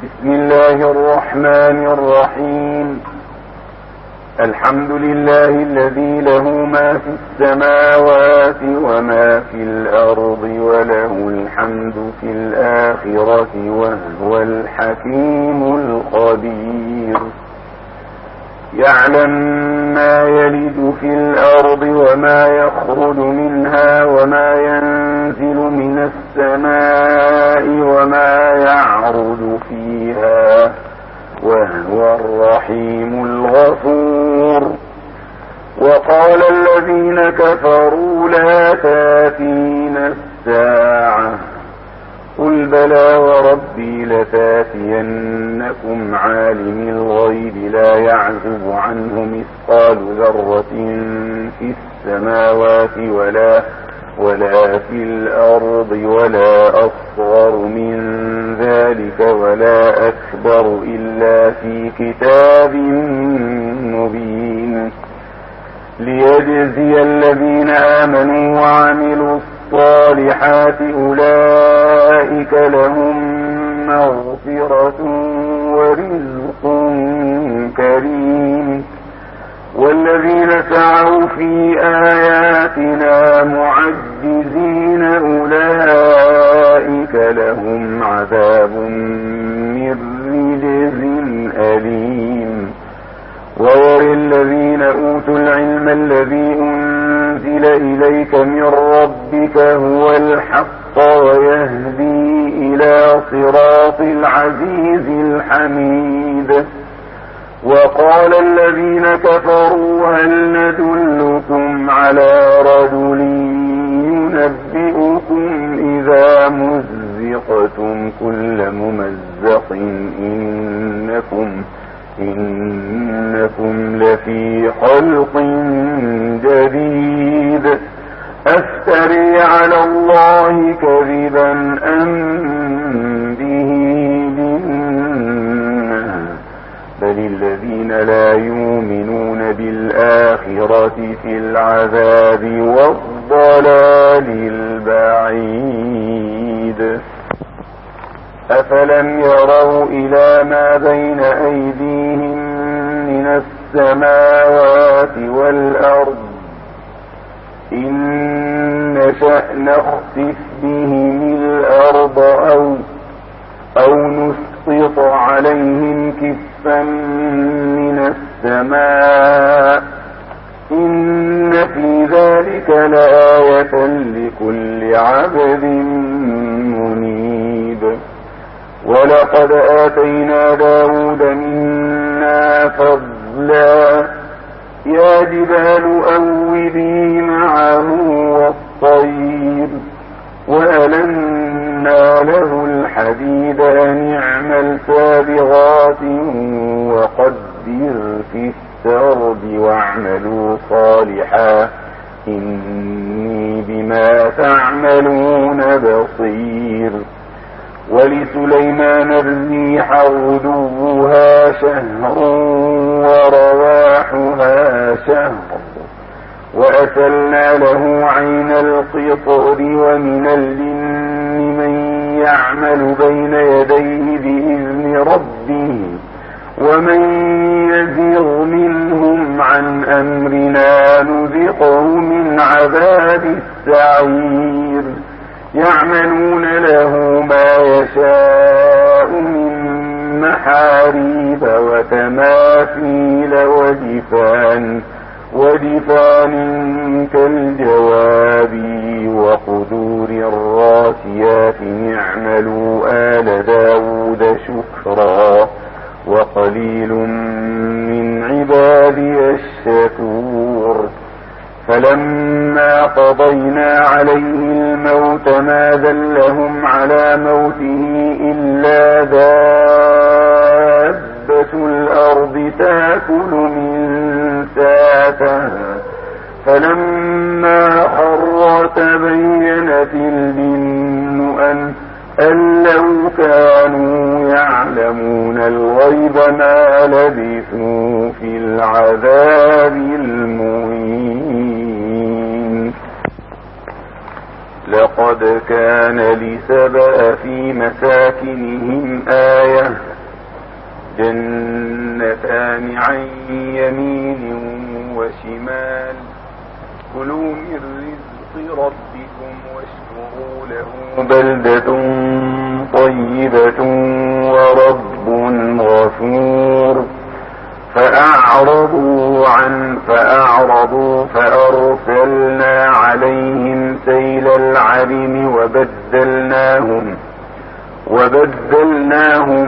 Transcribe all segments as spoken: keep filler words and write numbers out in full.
بسم الله الرحمن الرحيم. الحمد لله الذي له ما في السماوات وما في الأرض وله الحمد في الآخرة وهو الحكيم الخبير. يعلم ما يلج في الأرض وما يخرج منها وما ينزل من السماء وما يعرج فيها وهو الرحيم الغفور. وقال الذين كفروا لا تأتينا الساعة قل بلى وربي لتأتينكم عالم الغيب لا يعزب عنه مثقال ذرة في السماوات ولا ولا في الأرض ولا أصغر من ذلك ولا أكبر إلا في كتاب مبين ليجزي الذين آمنوا وعملوا الصالحات أولئك لهم مغفرة ورزق كريم. والذين سعوا في آياتنا معجزين أولئك لهم عذاب من رجز أليم. ويرى الذين أوتوا العلم الذي أنزل إليك من ربك هو الحق ويهدي إلى صراط العزيز الحميد. وقال الذين كفروا هل ندلكم على رجل ينبئكم إذا مزقتم كل ممزق إنكم إنكم لفي خلق جديد أفتري على الله كذبا أم به جنة بل الذين لا يؤمنون بالآخرة في العذاب والضلال البعيد. أفلم يروا إلى ما بين أيديهم من السماوات والأرض إن نشأ نخسف بهم الأرض أو, أو نسقط عليهم كسفا من السماء إن في ذلك لآية لكل عبد منيب. ولقد آتينا داود منا فضلا يا جبال أوبي معه والطير وألنا له الحديد أن اعمل سابغات وقدر في السرد واعملوا صالحا إني بما تعملون بصير. ولسليمان الريح غدوها شهر ورواحها شهر وأسلنا له عين القطر ومن الجن من يعمل بين يديه بإذن ربه ومن يزغ منهم عن أمرنا نذقه من عذاب السعير. يعملون له ما يشاء من محاريب وتماثيل وجفان ودفان كالجواب وقدور الراسيات اعملوا آل داود شكرا وقليل من عبادي الشكور. فلما قضينا عليه الموت ما دلهم على موته إلا دابة الأرض تأكل من ساعتها فلما خر تبينت الجن أن أن لو كانوا يعلمون الغيب ما لبثوا في العذاب المهين. لقد كان لسبأ في مساكنهم آية جنتان عن يمين وشمال كلوا من رزق ربكم واشكروا له بلدة طيبة ورب غفور فأعرضوا عن فأعرضوا فأرسلنا عليهم سيل العرم وبدلناهم وبدلناهم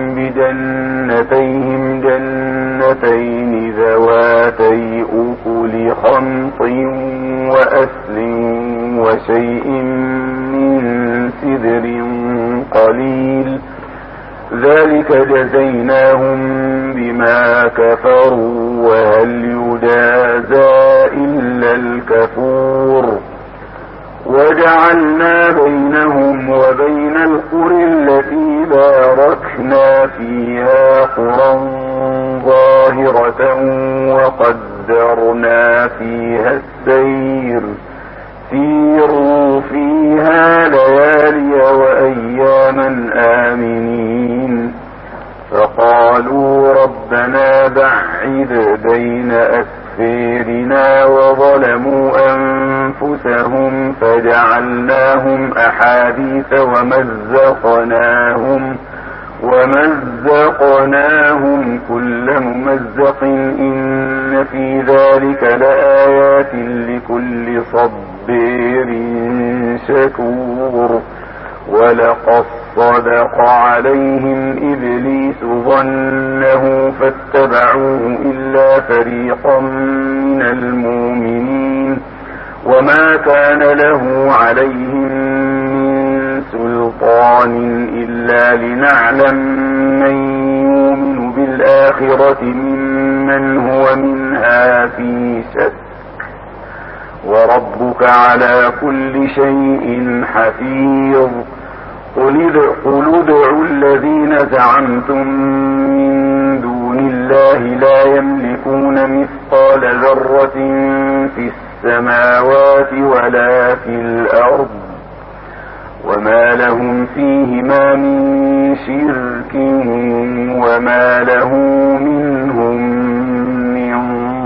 بجنتيهم جنتين ذواتي أكل خمط وأسل وشيء من سدر قليل ذلك جزيناهم بما كفروا وهل يجازى إلا الكفور وجعلنا بينهم وبين القرى التي باركنا فيها قرى ظاهرة وقدرنا فيها السير سيروا فيها ليالي وأياما آمنين فقالوا ربنا بعد بين أسفيرنا وظلموا أنفسهم فجعلناهم أحاديث ومزقناهم ومزقناهم كل ممزق إن في ذلك لآيات لكل صبير شكور ولقد صدق عليهم إبليس ظنه فاتبعوه إلا فريقا من المؤمنين وما كان له عليهم من سلطان إلا لنعلم من يؤمن بالآخرة ممن هو منها في شك وربك على كل شيء حفيظ قل ادعوا الذين زعمتم من دون الله لا يملكون مثقال ذرة في السماوات ولا في الأرض وما لهم فيهما من شرك وما له منهم من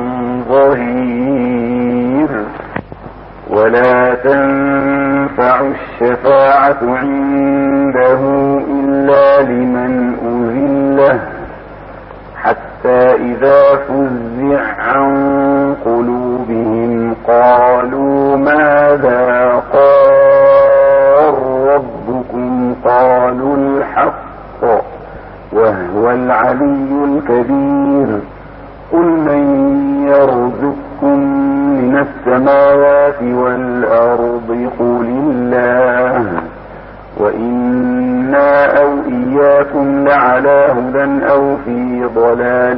ظهير ولا تنفع الشفاعة عنده إلا لمن أذن له حتى إذا فزع عن قلوبهم قالوا ماذا قال ربكم قالوا الحق وهو العلي الكبير قل من يرزقكم من السماوات والأرض قل الله وإنا أو إياكم لعلى هدى أو في ضلال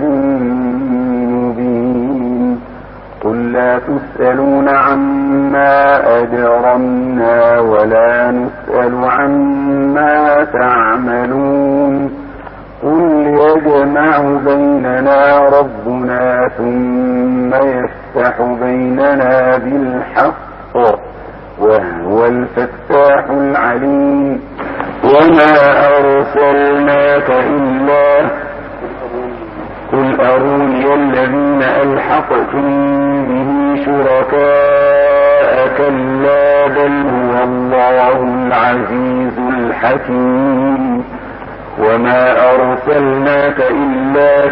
مبين قل لا تسألون عما أجرمنا ولا نسأل عما تعملون قل يجمع بيننا ربنا ثم يفتح بيننا بالحق وهو الفتاح العليم وما أرسلناك إلا قل أروني الذين ألحقتم به شركاء كلا بل هو الله العزيز الحكيم وما أرسلناك إلا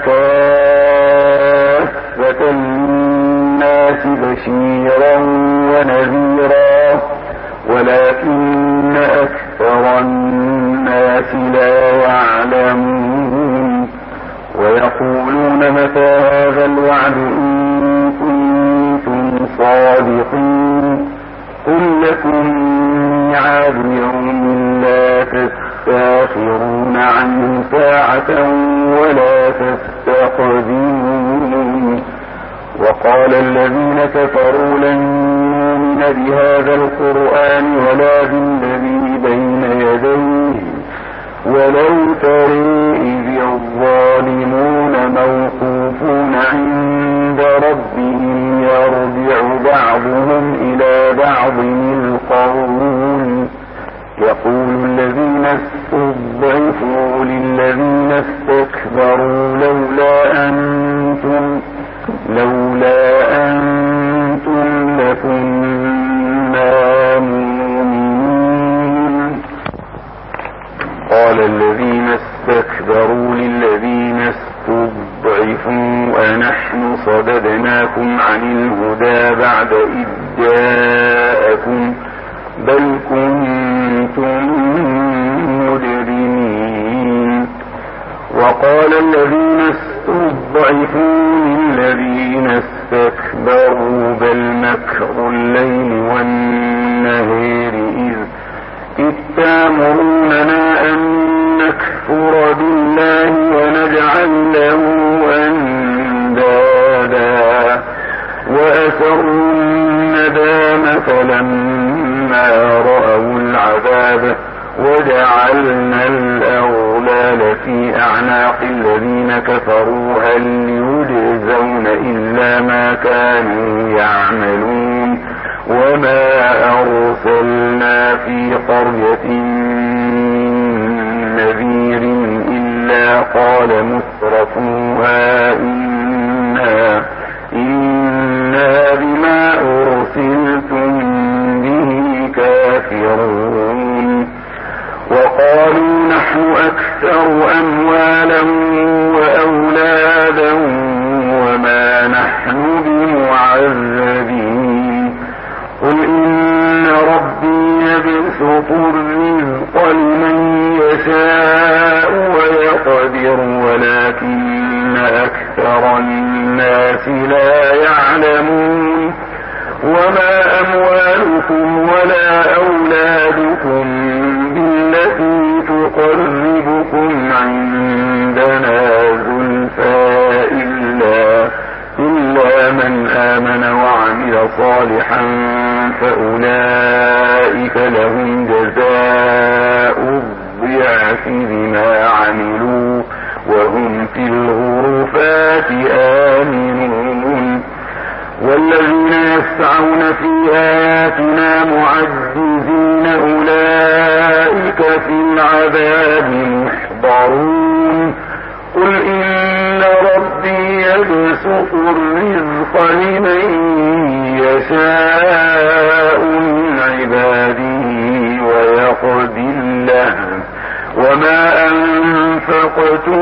كافة للناس بشيرا ونذيرا ولكن أكثر الناس لا يعلمون ويقولون متى هذا الوعد إن كنتم صادقين قل لكم ميعاد يوم لا تستأخرون عنه ساعة ولا تستقدمون وقال الذين كفروا لن يؤمن بهذا القرآن ولا بالذي بين يديه ولو ترى إذ الظالمون موقوفون عند ربهم يرجع بعضهم إلى بعض القول وقال الذين استكبروا للذين استضعفوا أنحن صددناكم عن الهدى بعد إذ جاءكم بل كنتم مجرمين. وقال الذين استضعفوا للذين استكبروا بل مكر الليل والنهار إذ إذ تأمروننا أن نكفر بالله ونجعل له أندادا وأسروا الندامة لما رأوا العذاب وجعلنا الأغلال في أعناق الذين كفروا هل يجزون إلا ما كانوا يعملون. وما أرسلنا في قرية من نذير إلا قال مترفوها إنا, إنا بما أرسلتم به كافرون. وقالوا نحن أكثر أموالا وأولادا وما نحن بمعذبين. قل إن ربي يبسط الرزق لمن يشاء ويقدر ولكن أكثر الناس لا يعلمون. وما أموالكم ولا أولادكم بالتي تقربكم عندنا زلفى إلا, إلا من آمن وعمل صالحا فأولئك لهم جزاء الضعف بما عملوا وهم في الغرفات آمنون. والذين يسعون في آياتنا معجزين أولئك في العذاب محضرون. قل إن ربي يبسط الرزق لمن يشاء من عباده ويقدر له وما أنفقتم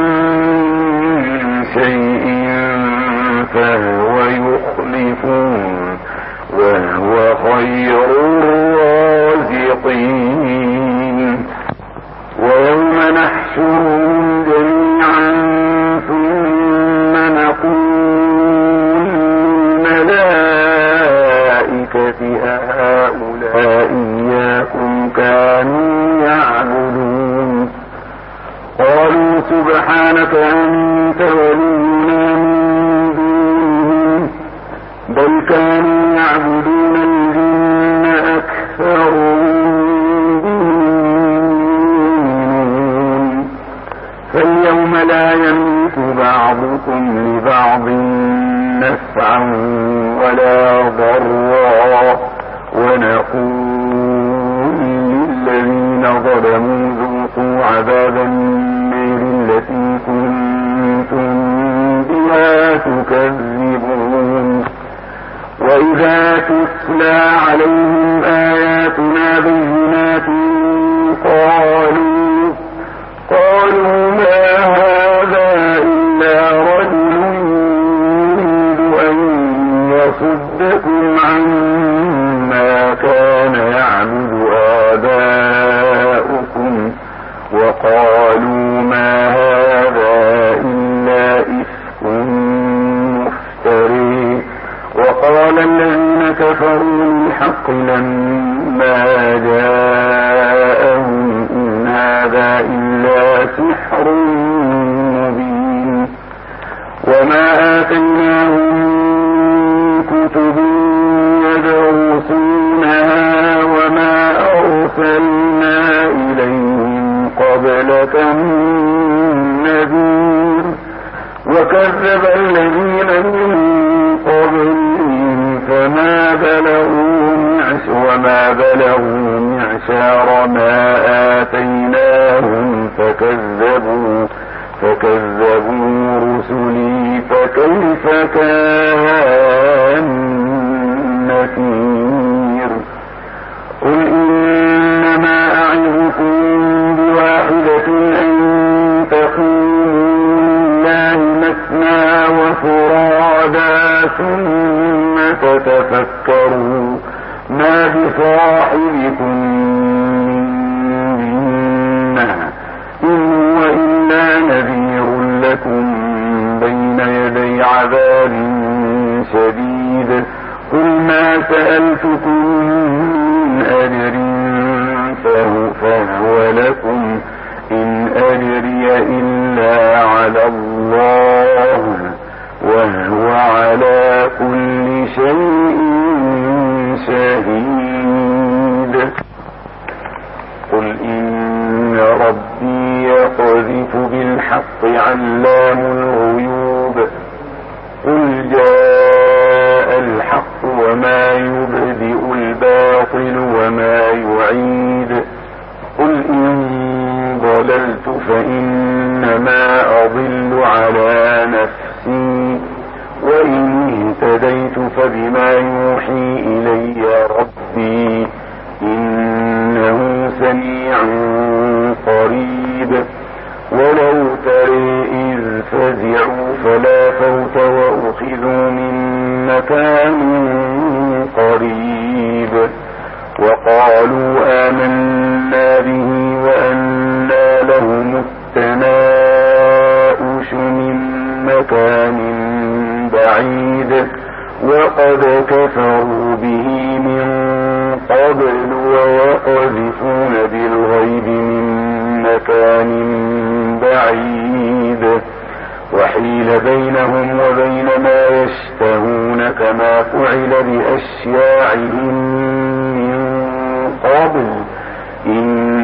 من شيء فهو يخلفه وهو خير الرازقين. ويوم نحشرهم جميعا ثم نقول للملائكة أهؤلاء إياكم كانوا يعبدون قالوا سبحانك أنت ولينا من دونهم بل كانوا يعبدون الجن أكثرهم بهم. فاليوم لا يملك بعضكم لبعض نفعا ولا ضرا ونقول للذين ظلموا ذوقوا عذاب النار التي كنتم بها تكذبون. وإذا تتلى عليهم آياتنا بينات قالوا قالوا ما هذا إلا رجل يريد أن يصدكم عما كان يعبد آباؤكم وقالوا ما هذا إلا إفك مفتري. وقال الذين كفروا للحق لما جاءهم إن هذا إلا سحر مبين. وما آتيناهم كتب يدرسونها وما أرسلنا إليهم قبلك من نذير وكذب الذين من قبلهم فما بلغوا وما بلغوا معشار ما آتيناهم فكذبوا فكذبوا رسلي فكيف كان نكير. قل إنما أعظكم بواحد ثم تتفكروا ما بصاحبكم من جنة إن هو إلا نذير لكم بين يدي عذاب شديد قل ما سألتكم من أجر فهو, فهو لكم إن أجري إلا على الله وهو على كل شيء شهيد قل إن ربي يقذف بالحق علام الغيوب قل جاء الحق وما يبدئ الباطل وما يعيد قل إن ضللت فإنما أضل على نفسي وإن اهتديت فبما يوحي إلي ربي إنه سميع قريب ولو ترى إذ فزعوا فلا فوت وأخذوا من مكان قريب وقالوا آمنا به وأنى لهم التناؤش من مكان بعيد وقد كفروا به من قبل ويقذفون بالغيب من مكان بعيد وحيل بينهم وبين ما يشتهون كما فعل بأشياعهم من قبل إن